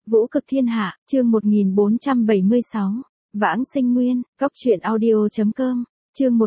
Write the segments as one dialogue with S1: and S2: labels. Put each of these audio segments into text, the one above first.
S1: Vũ cực thiên hạ, chương 1476. Vãng sinh nguyên, góc truyện audio.com, chương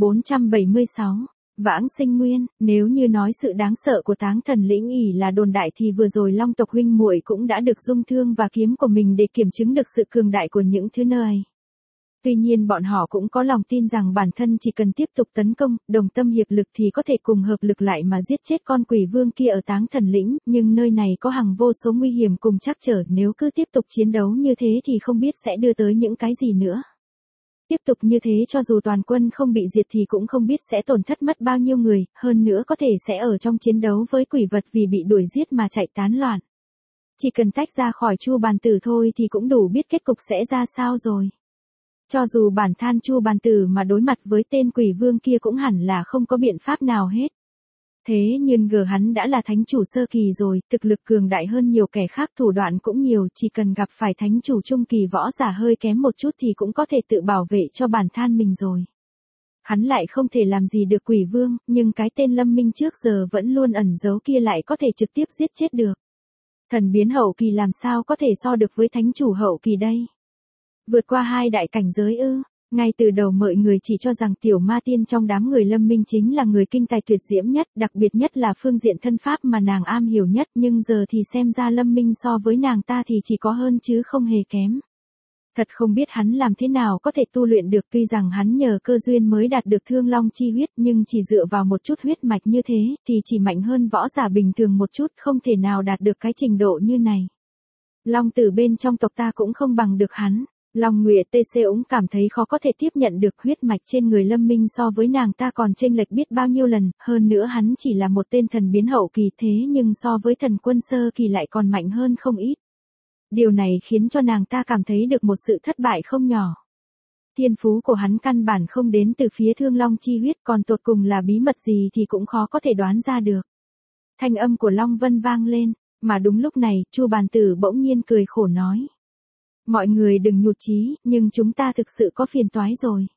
S1: 1476. Vãng sinh nguyên, nếu như nói sự đáng sợ của Táng Thần Lĩnh ỷ là đồn đại thì vừa rồi Long tộc huynh muội cũng đã được dung thương và kiếm của mình để kiểm chứng được sự cường đại của những thứ nơi. Tuy nhiên bọn họ cũng có lòng tin rằng bản thân chỉ cần tiếp tục tấn công, đồng tâm hiệp lực thì có thể cùng hợp lực lại mà giết chết con quỷ vương kia ở Táng Thần Lĩnh, nhưng nơi này có hàng vô số nguy hiểm cùng trắc trở, nếu cứ tiếp tục chiến đấu như thế thì không biết sẽ đưa tới những cái gì nữa. Tiếp tục như thế cho dù toàn quân không bị diệt thì cũng không biết sẽ tổn thất mất bao nhiêu người, hơn nữa có thể sẽ ở trong chiến đấu với quỷ vật vì bị đuổi giết mà chạy tán loạn. Chỉ cần tách ra khỏi Chu Bàn Tử thôi thì cũng đủ biết kết cục sẽ ra sao rồi. Cho dù bản than Chu Bàn Tử mà đối mặt với tên quỷ vương kia cũng hẳn là không có biện pháp nào hết. Thế nhưng hắn đã là thánh chủ sơ kỳ rồi, thực lực cường đại hơn nhiều kẻ khác, thủ đoạn cũng nhiều, chỉ cần gặp phải thánh chủ trung kỳ võ giả hơi kém một chút thì cũng có thể tự bảo vệ cho bản than mình rồi. Hắn lại không thể làm gì được quỷ vương, nhưng cái tên Lâm Minh trước giờ vẫn luôn ẩn giấu kia lại có thể trực tiếp giết chết được. Thần biến hậu kỳ làm sao có thể so được với thánh chủ hậu kỳ đây? Vượt qua hai đại cảnh giới ư? Ngay từ đầu mọi người chỉ cho rằng tiểu ma tiên trong đám người Lâm Minh chính là người kinh tài tuyệt diễm nhất, đặc biệt nhất là phương diện thân pháp mà nàng am hiểu nhất, nhưng giờ thì xem ra Lâm Minh so với nàng ta thì chỉ có hơn chứ không hề kém. Thật không biết hắn làm thế nào có thể tu luyện được, tuy rằng hắn nhờ cơ duyên mới đạt được Thương Long chi huyết, nhưng chỉ dựa vào một chút huyết mạch như thế thì chỉ mạnh hơn võ giả bình thường một chút, không thể nào đạt được cái trình độ như này. Long tử bên trong tộc ta cũng không bằng được hắn. Long Nguyệt TC cũng cảm thấy khó có thể tiếp nhận được huyết mạch trên người Lâm Minh so với nàng ta còn chênh lệch biết bao nhiêu lần, hơn nữa hắn chỉ là một tên thần biến hậu kỳ thế nhưng so với thần quân sơ kỳ lại còn mạnh hơn không ít. Điều này khiến cho nàng ta cảm thấy được một sự thất bại không nhỏ. Thiên phú của hắn căn bản không đến từ phía Thương Long chi huyết, còn tột cùng là bí mật gì thì cũng khó có thể đoán ra được. Thanh âm của Long Vân vang lên, mà đúng lúc này, Chu Bàn Tử bỗng nhiên cười khổ nói. Mọi người đừng nhụt chí, nhưng chúng ta thực sự có phiền toái rồi.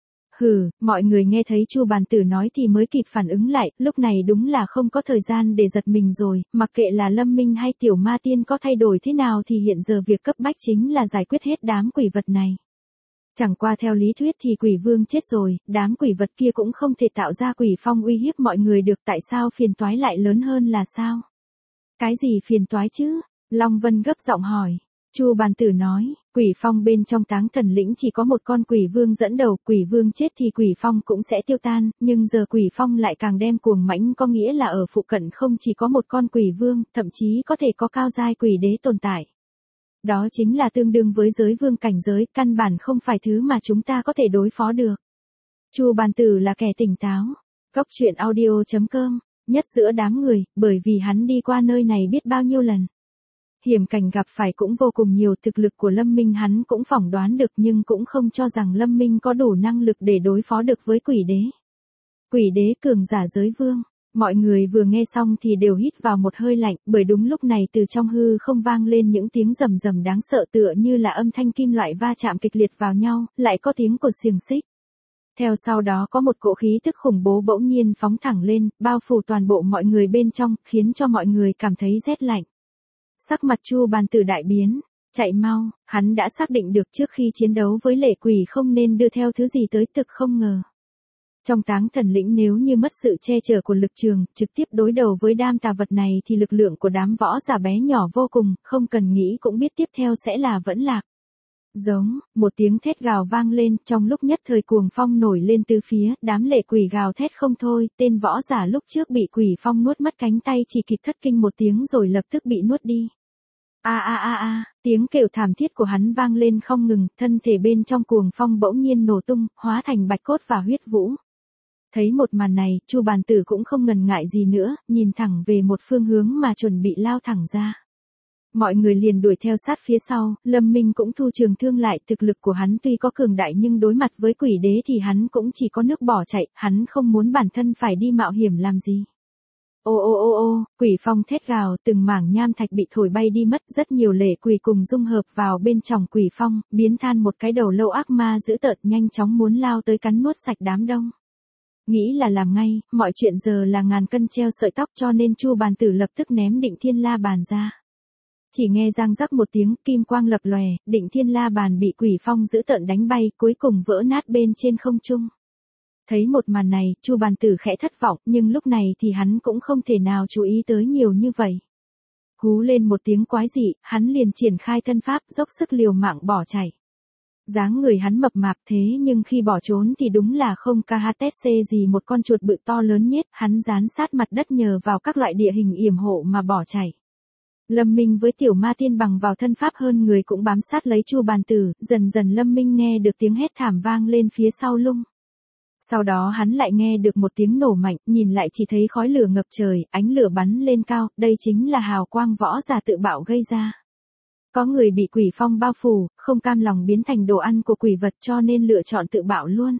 S1: Hừ, mọi người nghe thấy Chu Bàn Tử nói thì mới kịp phản ứng lại, lúc này đúng là không có thời gian để giật mình rồi, mặc kệ là Lâm Minh hay tiểu ma tiên có thay đổi thế nào thì hiện giờ việc cấp bách chính là giải quyết hết đám quỷ vật này. Chẳng qua theo lý thuyết thì quỷ vương chết rồi, đám quỷ vật kia cũng không thể tạo ra quỷ phong uy hiếp mọi người được, tại sao phiền toái lại lớn hơn là sao? Cái gì phiền toái chứ? Long Vân gấp giọng hỏi. Chu Bàn Tử nói, quỷ phong bên trong Táng Thần Lĩnh chỉ có một con quỷ vương dẫn đầu, quỷ vương chết thì quỷ phong cũng sẽ tiêu tan, nhưng giờ quỷ phong lại càng đem cuồng mãnh, có nghĩa là ở phụ cận không chỉ có một con quỷ vương, thậm chí có thể có cao giai quỷ đế tồn tại. Đó chính là tương đương với giới vương cảnh giới, căn bản không phải thứ mà chúng ta có thể đối phó được. Chu Bàn Tử là kẻ tỉnh táo. Góc truyện audio.com, nhất giữa đám người, bởi vì hắn đi qua nơi này biết bao nhiêu lần. Hiểm cảnh gặp phải cũng vô cùng nhiều, thực lực của Lâm Minh hắn cũng phỏng đoán được nhưng cũng không cho rằng Lâm Minh có đủ năng lực để đối phó được với quỷ đế. Quỷ đế cường giả giới vương, mọi người vừa nghe xong thì đều hít vào một hơi lạnh, bởi đúng lúc này từ trong hư không vang lên những tiếng rầm rầm đáng sợ tựa như là âm thanh kim loại va chạm kịch liệt vào nhau, lại có tiếng cột xiềng xích. Theo sau đó có một cỗ khí tức khủng bố bỗng nhiên phóng thẳng lên, bao phủ toàn bộ mọi người bên trong, khiến cho mọi người cảm thấy rét lạnh. Sắc mặt Chu Bàn Tử đại biến, chạy mau, hắn đã xác định được trước khi chiến đấu với lệ quỷ không nên đưa theo thứ gì tới, thực không ngờ. Trong Táng Thần Lĩnh nếu như mất sự che chở của lực trường, trực tiếp đối đầu với đám tà vật này thì lực lượng của đám võ giả bé nhỏ vô cùng, không cần nghĩ cũng biết tiếp theo sẽ là vẫn lạc. Giống, một tiếng thét gào vang lên, trong lúc nhất thời cuồng phong nổi lên từ phía, đám lệ quỷ gào thét không thôi, tên võ giả lúc trước bị quỷ phong nuốt mất cánh tay chỉ kịp thất kinh một tiếng rồi lập tức bị nuốt đi. Tiếng kêu thảm thiết của hắn vang lên không ngừng, thân thể bên trong cuồng phong bỗng nhiên nổ tung, hóa thành bạch cốt và huyết vũ. Thấy một màn này, Chu Bàn Tử cũng không ngần ngại gì nữa, nhìn thẳng về một phương hướng mà chuẩn bị lao thẳng ra. Mọi người liền đuổi theo sát phía sau, Lâm Minh cũng thu trường thương lại, thực lực của hắn tuy có cường đại nhưng đối mặt với quỷ đế thì hắn cũng chỉ có nước bỏ chạy, hắn không muốn bản thân phải đi mạo hiểm làm gì. Quỷ phong thét gào, từng mảng nham thạch bị thổi bay đi mất, rất nhiều lệ quỷ cùng dung hợp vào bên trong quỷ phong, biến than một cái đầu lâu ác ma dữ tợn nhanh chóng muốn lao tới cắn nuốt sạch đám đông. Nghĩ là làm ngay, mọi chuyện giờ là ngàn cân treo sợi tóc cho nên Chu Bàn Tử lập tức ném Định Thiên La Bàn ra. Chỉ nghe răng rắc một tiếng, kim quang lập lòe, Định Thiên La bàn bị Quỷ Phong dữ tợn đánh bay, cuối cùng vỡ nát bên trên không trung. Thấy một màn này, Chu Bàn Tử khẽ thất vọng, nhưng lúc này thì hắn cũng không thể nào chú ý tới nhiều như vậy. Hú lên một tiếng quái dị, hắn liền triển khai thân pháp, dốc sức liều mạng bỏ chạy. Dáng người hắn mập mạp thế nhưng khi bỏ trốn thì đúng là không KHTC gì một con chuột bự to lớn nhất, hắn dán sát mặt đất nhờ vào các loại địa hình yểm hộ mà bỏ chạy. Lâm Minh với Tiểu Ma Tiên bằng vào thân pháp hơn người cũng bám sát lấy Chu Bàn Tử, dần dần Lâm Minh nghe được tiếng hét thảm vang lên phía sau lưng. Sau đó hắn lại nghe được một tiếng nổ mạnh, nhìn lại chỉ thấy khói lửa ngập trời, ánh lửa bắn lên cao, đây chính là hào quang võ giả tự bạo gây ra. Có người bị quỷ phong bao phủ, không cam lòng biến thành đồ ăn của quỷ vật cho nên lựa chọn tự bạo luôn.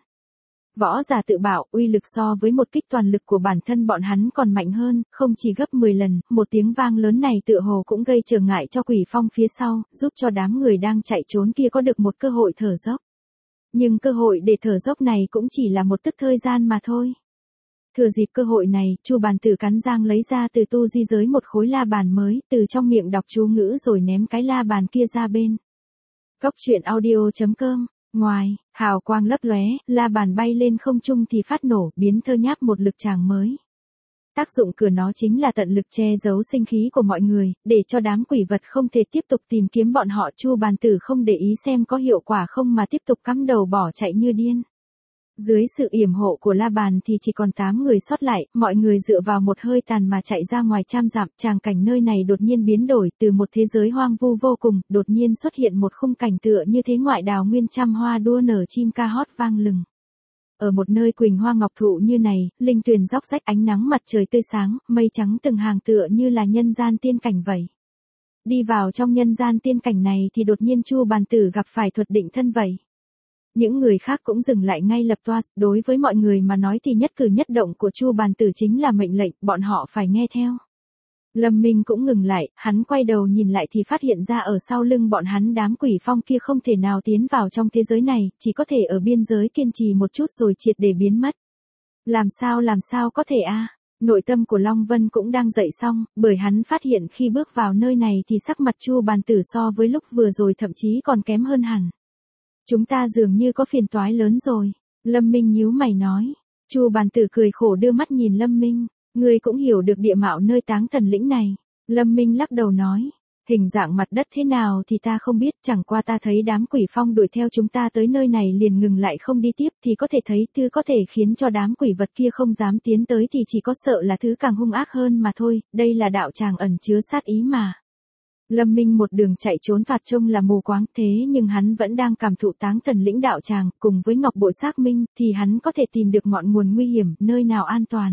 S1: Võ giả tự bạo, uy lực so với một kích toàn lực của bản thân bọn hắn còn mạnh hơn, không chỉ gấp 10 lần, một tiếng vang lớn này tựa hồ cũng gây trở ngại cho quỷ phong phía sau, giúp cho đám người đang chạy trốn kia có được một cơ hội thở dốc. Nhưng cơ hội để thở dốc này cũng chỉ là một tức thời gian mà thôi. Thừa dịp cơ hội này, Chu Bàn Tử cắn răng lấy ra từ tu di giới một khối la bàn mới, từ trong miệng đọc chú ngữ rồi ném cái la bàn kia ra bên. Cốc truyện audio.com. Ngoài, hào quang lấp lóe, la bàn bay lên không trung thì phát nổ, biến thơ nháp một lực tràng mới. Tác dụng của nó chính là tận lực che giấu sinh khí của mọi người, để cho đám quỷ vật không thể tiếp tục tìm kiếm bọn họ. Chu Bàn Tử không để ý xem có hiệu quả không mà tiếp tục cắm đầu bỏ chạy như điên. Dưới sự yểm hộ của la bàn thì chỉ còn 8 người sót lại, mọi người dựa vào một hơi tàn mà chạy ra ngoài trăm dặm. Tràng cảnh nơi này đột nhiên biến đổi, từ một thế giới hoang vu vô cùng, đột nhiên xuất hiện một khung cảnh tựa như thế ngoại đào nguyên, trăm hoa đua nở, chim ca hót vang lừng. Ở một nơi quỳnh hoa ngọc thụ như này, linh tuyền róc rách, ánh nắng mặt trời tươi sáng, mây trắng từng hàng tựa như là nhân gian tiên cảnh vậy. Đi vào trong nhân gian tiên cảnh này thì đột nhiên Chu Bàn Tử gặp phải thuật định thân vậy. Những người khác cũng dừng lại ngay lập toa, đối với mọi người mà nói thì nhất cử nhất động của Chu Bàn Tử chính là mệnh lệnh, bọn họ phải nghe theo. Lâm Minh cũng ngừng lại, hắn quay đầu nhìn lại thì phát hiện ra ở sau lưng bọn hắn đám quỷ phong kia không thể nào tiến vào trong thế giới này, chỉ có thể ở biên giới kiên trì một chút rồi triệt để biến mất. Làm sao có thể a? Nội tâm của Long Vân cũng đang dậy xong, bởi hắn phát hiện khi bước vào nơi này thì sắc mặt Chu Bàn Tử so với lúc vừa rồi thậm chí còn kém hơn hẳn. Chúng ta dường như có phiền toái lớn rồi. Lâm Minh nhíu mày nói. Chu Bàn Tử cười khổ đưa mắt nhìn Lâm Minh. Ngươi cũng hiểu được địa mạo nơi Táng Thần Lĩnh này. Lâm Minh lắc đầu nói. Hình dạng mặt đất thế nào thì ta không biết, chẳng qua ta thấy đám quỷ phong đuổi theo chúng ta tới nơi này liền ngừng lại không đi tiếp thì có thể thấy thứ có thể khiến cho đám quỷ vật kia không dám tiến tới thì chỉ có sợ là thứ càng hung ác hơn mà thôi, đây là đạo tràng ẩn chứa sát ý mà. Lâm Minh một đường chạy trốn thoạt trông là mù quáng thế nhưng hắn vẫn đang cảm thụ Táng Thần Lĩnh đạo tràng, cùng với Ngọc Bội xác minh thì hắn có thể tìm được ngọn nguồn nguy hiểm, nơi nào an toàn.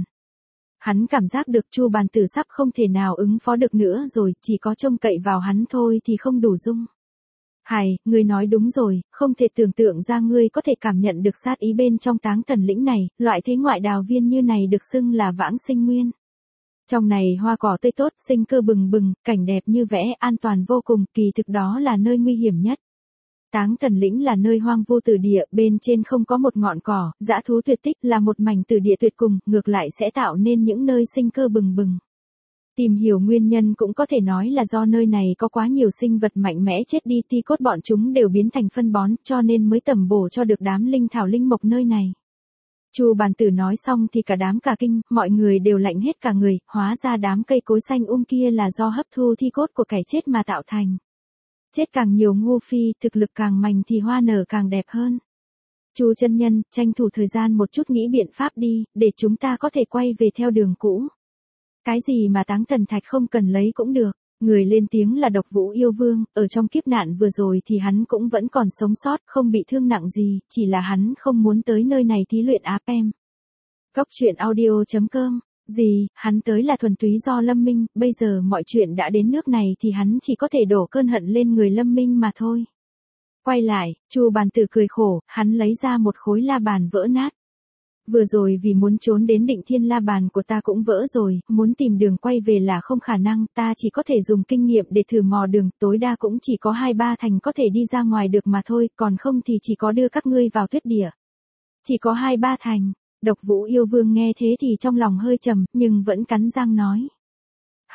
S1: Hắn cảm giác được Chu Bàn Tử sắp không thể nào ứng phó được nữa rồi, chỉ có trông cậy vào hắn thôi thì không đủ dung. Hài, ngươi nói đúng rồi, không thể tưởng tượng ra ngươi có thể cảm nhận được sát ý bên trong Táng Thần Lĩnh này, loại thế ngoại đào viên như này được xưng là vãng sinh nguyên. Trong này hoa cỏ tươi tốt, sinh cơ bừng bừng, cảnh đẹp như vẽ, an toàn vô cùng, kỳ thực đó là nơi nguy hiểm nhất. Táng Thần Lĩnh là nơi hoang vu tử địa, bên trên không có một ngọn cỏ, dã thú tuyệt tích, là một mảnh tử địa tuyệt cùng, ngược lại sẽ tạo nên những nơi sinh cơ bừng bừng. Tìm hiểu nguyên nhân cũng có thể nói là do nơi này có quá nhiều sinh vật mạnh mẽ chết đi, ti cốt bọn chúng đều biến thành phân bón, cho nên mới tẩm bổ cho được đám linh thảo linh mộc nơi này. Chu Bàn Tử nói xong thì cả đám cả kinh, mọi người đều lạnh hết cả người, hóa ra đám cây cối xanh kia là do hấp thu thi cốt của kẻ chết mà tạo thành. Chết càng nhiều ngu phi, thực lực càng mạnh thì hoa nở càng đẹp hơn. Chu chân nhân, tranh thủ thời gian một chút nghĩ biện pháp đi, để chúng ta có thể quay về theo đường cũ. Cái gì mà Táng Thần Thạch không cần lấy cũng được. Người lên tiếng là Độc Vũ Yêu Vương, ở trong kiếp nạn vừa rồi thì hắn cũng vẫn còn sống sót, không bị thương nặng gì, chỉ là hắn không muốn tới nơi này thí luyện áp em. Cốc truyện audio.com. Gì, hắn tới là thuần túy do Lâm Minh, bây giờ mọi chuyện đã đến nước này thì hắn chỉ có thể đổ cơn hận lên người Lâm Minh mà thôi. Quay lại, Chu Bàn Tử cười khổ, hắn lấy ra một khối la bàn vỡ nát. Vừa rồi vì muốn trốn đến Định Thiên la bàn của ta cũng vỡ rồi, muốn tìm đường quay về là không khả năng, ta chỉ có thể dùng kinh nghiệm để thử mò đường, tối đa cũng chỉ có 2-3 thành có thể đi ra ngoài được mà thôi, còn không thì chỉ có đưa các ngươi vào tuyết địa. Chỉ có 2-3 thành. Độc Vũ Yêu Vương nghe thế thì trong lòng hơi trầm, nhưng vẫn cắn răng nói.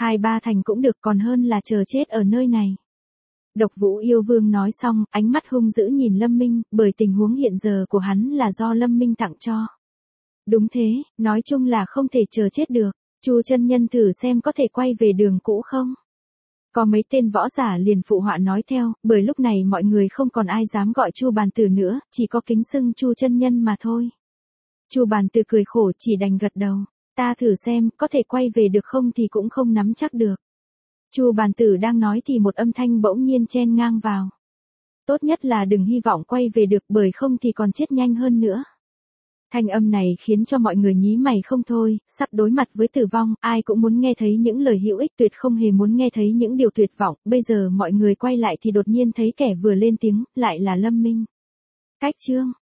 S1: 2-3 thành cũng được, còn hơn là chờ chết ở nơi này. Độc Vũ Yêu Vương nói xong, ánh mắt hung dữ nhìn Lâm Minh, bởi tình huống hiện giờ của hắn là do Lâm Minh tặng cho. Đúng thế, nói chung là không thể chờ chết được. Chu chân nhân thử xem có thể quay về đường cũ không? Có mấy tên võ giả liền phụ họa nói theo, bởi lúc này mọi người không còn ai dám gọi Chu Bàn Tử nữa, chỉ có kính xưng Chu chân nhân mà thôi. Chu Bàn Tử cười khổ chỉ đành gật đầu, ta thử xem, có thể quay về được không thì cũng không nắm chắc được. Chu Bàn Tử đang nói thì một âm thanh bỗng nhiên chen ngang vào. Tốt nhất là đừng hy vọng quay về được, bởi không thì còn chết nhanh hơn nữa. Thanh âm này khiến cho mọi người nhí mày không thôi, sắp đối mặt với tử vong, ai cũng muốn nghe thấy những lời hữu ích, tuyệt không hề muốn nghe thấy những điều tuyệt vọng. Bây giờ mọi người quay lại thì đột nhiên thấy kẻ vừa lên tiếng, lại là Lâm Minh. Cách chương